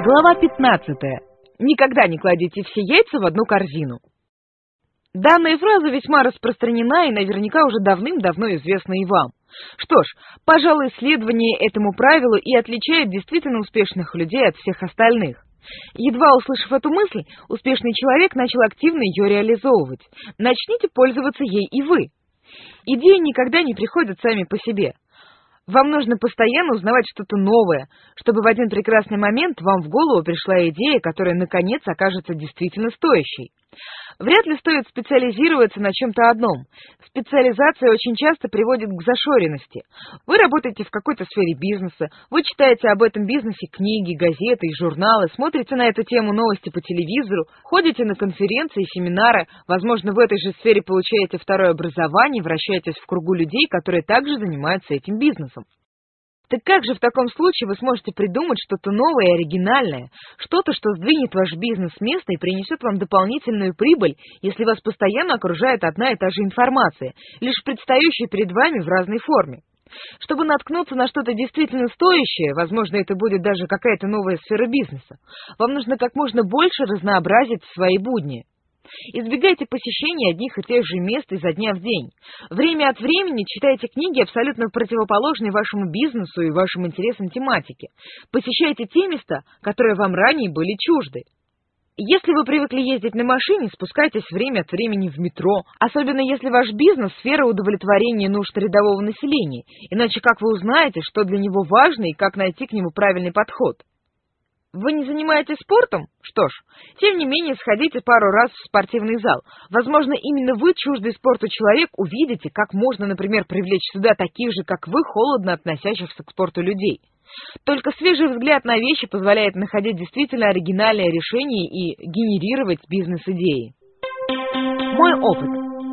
Глава 15. Никогда не кладите все яйца в одну корзину. Данная фраза весьма распространена и наверняка уже давным-давно известна и вам. Что ж, пожалуй, следование этому правилу и отличает действительно успешных людей от всех остальных. Едва услышав эту мысль, успешный человек начал активно ее реализовывать. Начните пользоваться ей и вы. Идеи никогда не приходят сами по себе. Вам нужно постоянно узнавать что-то новое, чтобы в один прекрасный момент вам в голову пришла идея, которая, наконец, окажется действительно стоящей. Вряд ли стоит специализироваться на чем-то одном. Специализация очень часто приводит к зашоренности. Вы работаете в какой-то сфере бизнеса, вы читаете об этом бизнесе книги, газеты и журналы, смотрите на эту тему новости по телевизору, ходите на конференции и семинары, возможно, в этой же сфере получаете второе образование, вращаетесь в кругу людей, которые также занимаются этим бизнесом. Так как же в таком случае вы сможете придумать что-то новое и оригинальное, что-то, что сдвинет ваш бизнес с места и принесет вам дополнительную прибыль, если вас постоянно окружает одна и та же информация, лишь предстающая перед вами в разной форме? Чтобы наткнуться на что-то действительно стоящее, возможно, это будет даже какая-то новая сфера бизнеса, вам нужно как можно больше разнообразить свои будни. Избегайте посещения одних и тех же мест изо дня в день. Время от времени читайте книги, абсолютно противоположные вашему бизнесу и вашим интересам тематики. Посещайте те места, которые вам ранее были чужды. Если вы привыкли ездить на машине, спускайтесь время от времени в метро, особенно если ваш бизнес – сфера удовлетворения нужд рядового населения, иначе как вы узнаете, что для него важно и как найти к нему правильный подход? Вы не занимаетесь спортом? Что ж, тем не менее, сходите пару раз в спортивный зал. Возможно, именно вы, чуждый спорту человек, увидите, как можно, например, привлечь сюда таких же, как вы, холодно относящихся к спорту людей. Только свежий взгляд на вещи позволяет находить действительно оригинальные решения и генерировать бизнес-идеи. Мой опыт.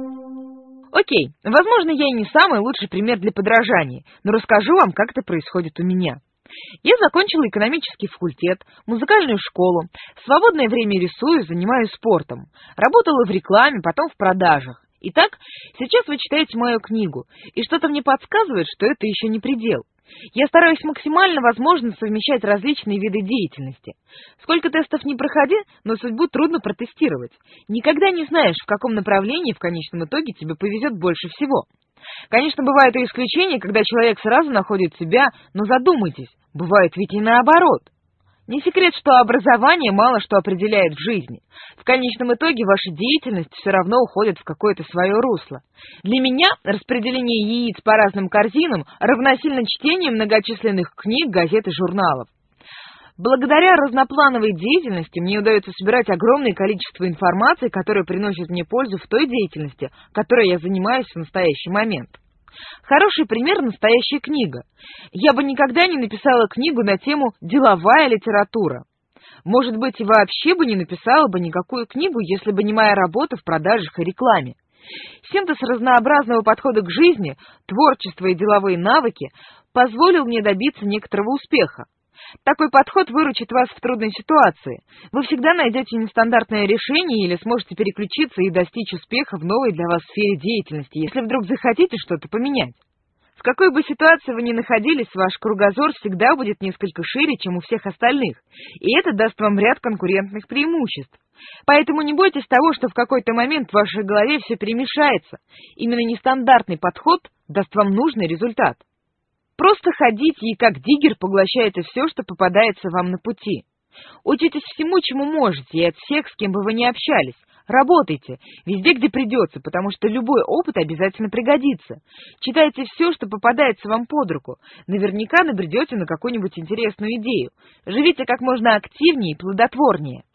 Окей, возможно, я и не самый лучший пример для подражания, но расскажу вам, как это происходит у меня. Я закончила экономический факультет, музыкальную школу, в свободное время рисую, занимаюсь спортом, работала в рекламе, потом в продажах. Итак, сейчас вы читаете мою книгу, и что-то мне подсказывает, что это еще не предел. Я стараюсь максимально возможно совмещать различные виды деятельности. Сколько тестов не проходи, но судьбу трудно протестировать. Никогда не знаешь, в каком направлении в конечном итоге тебе повезет больше всего. Конечно, бывают и исключения, когда человек сразу находит себя, но задумайтесь, бывает ведь и наоборот. Не секрет, что образование мало что определяет в жизни. В конечном итоге ваша деятельность все равно уходит в какое-то свое русло. Для меня распределение яиц по разным корзинам равносильно чтению многочисленных книг, газет и журналов. Благодаря разноплановой деятельности мне удается собирать огромное количество информации, которая приносит мне пользу в той деятельности, которой я занимаюсь в настоящий момент. Хороший пример – настоящая книга. Я бы никогда не написала книгу на тему «деловая литература». Может быть, и вообще бы не написала бы никакую книгу, если бы не моя работа в продажах и рекламе. Синтез разнообразного подхода к жизни, творчество и деловые навыки позволил мне добиться некоторого успеха. Такой подход выручит вас в трудной ситуации. Вы всегда найдете нестандартное решение или сможете переключиться и достичь успеха в новой для вас сфере деятельности, если вдруг захотите что-то поменять. В какой бы ситуации вы ни находились, ваш кругозор всегда будет несколько шире, чем у всех остальных, и это даст вам ряд конкурентных преимуществ. Поэтому не бойтесь того, что в какой-то момент в вашей голове все перемешается. Именно нестандартный подход даст вам нужный результат. Просто ходите и как диггер поглощаете все, что попадается вам на пути. Учитесь всему, чему можете, и от всех, с кем бы вы ни общались. Работайте, везде, где придется, потому что любой опыт обязательно пригодится. Читайте все, что попадается вам под руку. Наверняка набредете на какую-нибудь интересную идею. Живите как можно активнее и плодотворнее.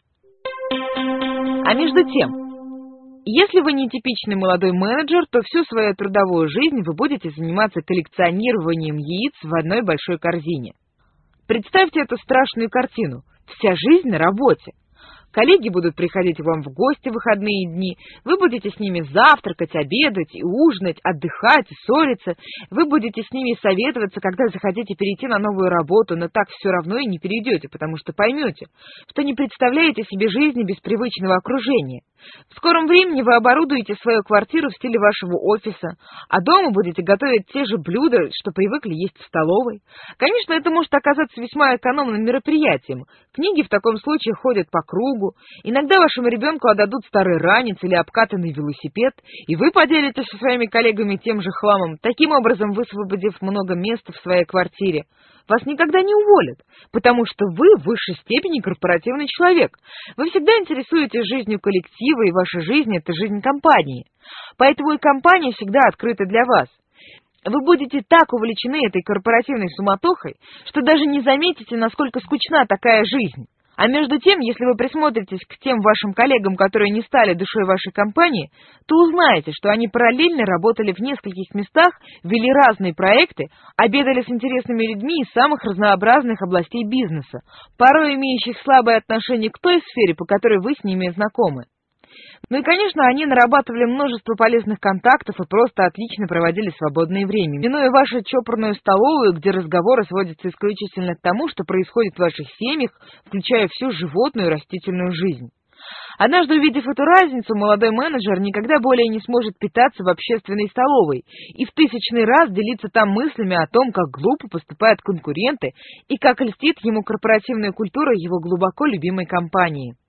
А между тем, если вы не типичный молодой менеджер, то всю свою трудовую жизнь вы будете заниматься коллекционированием яиц в одной большой корзине. Представьте эту страшную картину. Вся жизнь на работе. Коллеги будут приходить к вам в гости в выходные дни, вы будете с ними завтракать, обедать и ужинать, отдыхать и ссориться, вы будете с ними советоваться, когда захотите перейти на новую работу, но так все равно и не перейдете, потому что поймете, что не представляете себе жизни без привычного окружения. В скором времени вы оборудуете свою квартиру в стиле вашего офиса, а дома будете готовить те же блюда, что привыкли есть в столовой. Конечно, это может оказаться весьма экономным мероприятием. Книги в таком случае ходят по кругу. Иногда вашему ребенку отдадут старый ранец или обкатанный велосипед, и вы поделитесь со своими коллегами тем же хламом, таким образом высвободив много места в своей квартире. Вас никогда не уволят, потому что вы в высшей степени корпоративный человек. Вы всегда интересуетесь жизнью коллектива, и ваша жизнь — это жизнь компании. Поэтому и компания всегда открыта для вас. Вы будете так увлечены этой корпоративной суматохой, что даже не заметите, насколько скучна такая жизнь. А между тем, если вы присмотритесь к тем вашим коллегам, которые не стали душой вашей компании, то узнаете, что они параллельно работали в нескольких местах, вели разные проекты, обедали с интересными людьми из самых разнообразных областей бизнеса, порой имеющих слабое отношение к той сфере, по которой вы с ними знакомы. Ну и, конечно, они нарабатывали множество полезных контактов и просто отлично проводили свободное время, минуя вашу чопорную столовую, где разговоры сводятся исключительно к тому, что происходит в ваших семьях, включая всю животную и растительную жизнь. Однажды, увидев эту разницу, молодой менеджер никогда более не сможет питаться в общественной столовой и в тысячный раз делиться там мыслями о том, как глупо поступают конкуренты и как льстит ему корпоративная культура его глубоко любимой компании.